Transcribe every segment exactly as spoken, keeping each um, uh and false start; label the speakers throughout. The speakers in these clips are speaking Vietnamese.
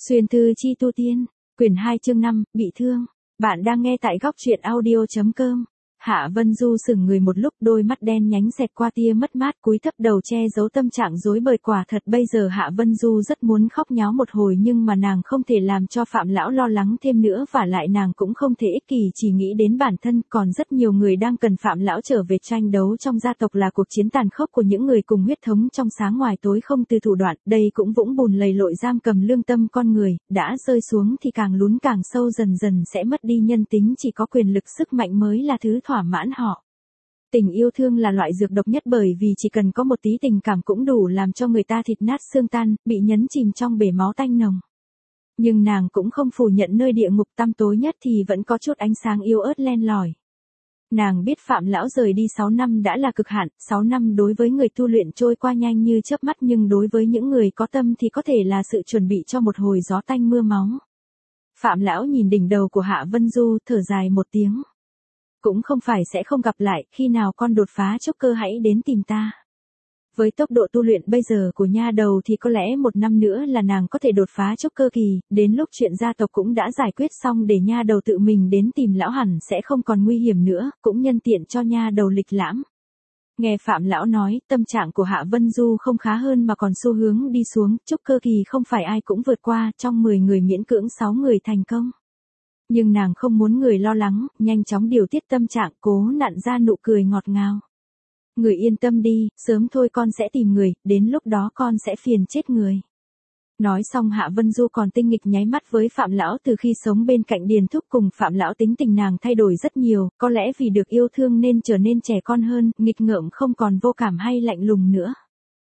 Speaker 1: Xuyên thư chi tu tiên, quyển hai chương năm, bị thương. Bạn đang nghe tại góc truyện audio chấm com. Hạ Vân Du sững người một lúc, đôi mắt đen nhánh xẹt qua tia mất mát, cúi thấp đầu che giấu tâm trạng rối bời. Quả thật bây giờ Hạ Vân Du rất muốn khóc nháo một hồi, nhưng mà nàng không thể làm cho Phạm lão lo lắng thêm nữa, và lại nàng cũng không thể ích kỷ chỉ nghĩ đến bản thân, còn rất nhiều người đang cần Phạm lão trở về. Tranh đấu trong gia tộc là cuộc chiến tàn khốc của những người cùng huyết thống, trong sáng ngoài tối không từ thủ đoạn, đây cũng vũng bùn lầy lội giam cầm lương tâm con người, đã rơi xuống thì càng lún càng sâu, dần dần sẽ mất đi nhân tính, chỉ có quyền lực sức mạnh mới là thứ thỏa mãn họ. Tình yêu thương là loại dược độc nhất, bởi vì chỉ cần có một tí tình cảm cũng đủ làm cho người ta thịt nát xương tan, bị nhấn chìm trong bể máu tanh nồng. Nhưng nàng cũng không phủ nhận nơi địa ngục tăm tối nhất thì vẫn có chút ánh sáng yếu ớt len lỏi. Nàng biết Phạm lão rời đi sáu năm đã là cực hạn, sáu năm đối với người tu luyện trôi qua nhanh như chớp mắt, nhưng đối với những người có tâm thì có thể là sự chuẩn bị cho một hồi gió tanh mưa máu. Phạm lão nhìn đỉnh đầu của Hạ Vân Du, thở dài một tiếng. Cũng không phải sẽ không gặp lại, khi nào con đột phá trúc cơ hãy đến tìm ta. Với tốc độ tu luyện bây giờ của nha đầu thì có lẽ một năm nữa là nàng có thể đột phá trúc cơ kỳ, đến lúc chuyện gia tộc cũng đã giải quyết xong, để nha đầu tự mình đến tìm lão hẳn sẽ không còn nguy hiểm nữa, cũng nhân tiện cho nha đầu lịch lãm. Nghe Phạm lão nói, tâm trạng của Hạ Vân Du không khá hơn mà còn xu hướng đi xuống, trúc cơ kỳ không phải ai cũng vượt qua, trong mười người miễn cưỡng sáu người thành công. Nhưng nàng không muốn người lo lắng, nhanh chóng điều tiết tâm trạng, cố nặn ra nụ cười ngọt ngào. Người yên tâm đi, sớm thôi con sẽ tìm người, đến lúc đó con sẽ phiền chết người. Nói xong Hạ Vân Du còn tinh nghịch nháy mắt với Phạm lão. Từ khi sống bên cạnh Điền Thúc cùng Phạm lão, tính tình nàng thay đổi rất nhiều, có lẽ vì được yêu thương nên trở nên trẻ con hơn, nghịch ngợm không còn vô cảm hay lạnh lùng nữa.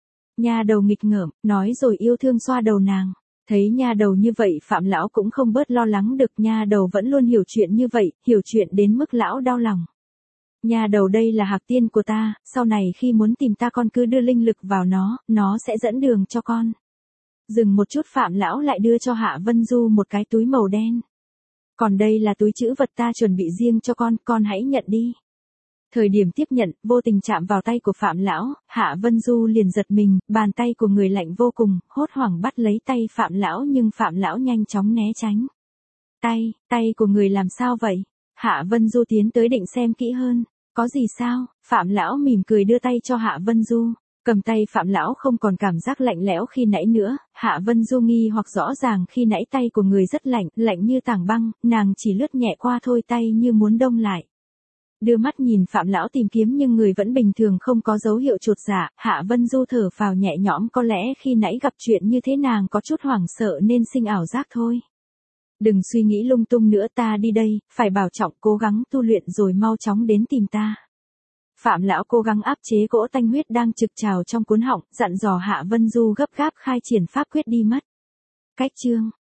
Speaker 1: Nha đầu nghịch ngợm, nói rồi yêu thương xoa đầu nàng. Thấy nha đầu như vậy Phạm lão cũng không bớt lo lắng được, nha đầu vẫn luôn hiểu chuyện như vậy, hiểu chuyện đến mức lão đau lòng. Nha đầu, đây là hạc tiên của ta, sau này khi muốn tìm ta con cứ đưa linh lực vào nó, nó sẽ dẫn đường cho con. Dừng một chút Phạm lão lại đưa cho Hạ Vân Du một cái túi màu đen. Còn đây là túi trữ vật ta chuẩn bị riêng cho con, con hãy nhận đi. Thời điểm tiếp nhận, vô tình chạm vào tay của Phạm lão, Hạ Vân Du liền giật mình, bàn tay của người lạnh vô cùng, hốt hoảng bắt lấy tay Phạm lão, nhưng Phạm lão nhanh chóng né tránh. Tay, tay của người làm sao vậy? Hạ Vân Du tiến tới định xem kỹ hơn. Có gì sao? Phạm lão mỉm cười đưa tay cho Hạ Vân Du. Cầm tay Phạm lão không còn cảm giác lạnh lẽo khi nãy nữa, Hạ Vân Du nghi hoặc rõ ràng khi nãy tay của người rất lạnh, lạnh như tảng băng, nàng chỉ lướt nhẹ qua thôi, tay như muốn đông lại. Đưa mắt nhìn Phạm lão tìm kiếm nhưng người vẫn bình thường, không có dấu hiệu chột dạ. Hạ Vân Du thở phào nhẹ nhõm, có lẽ khi nãy gặp chuyện như thế nàng có chút hoảng sợ nên sinh ảo giác thôi. Đừng suy nghĩ lung tung nữa, ta đi đây, phải bảo trọng cố gắng tu luyện rồi mau chóng đến tìm ta. Phạm lão cố gắng áp chế cỗ tanh huyết đang trực trào trong cuốn họng, dặn dò Hạ Vân Du gấp gáp khai triển pháp quyết đi mất. Cách chương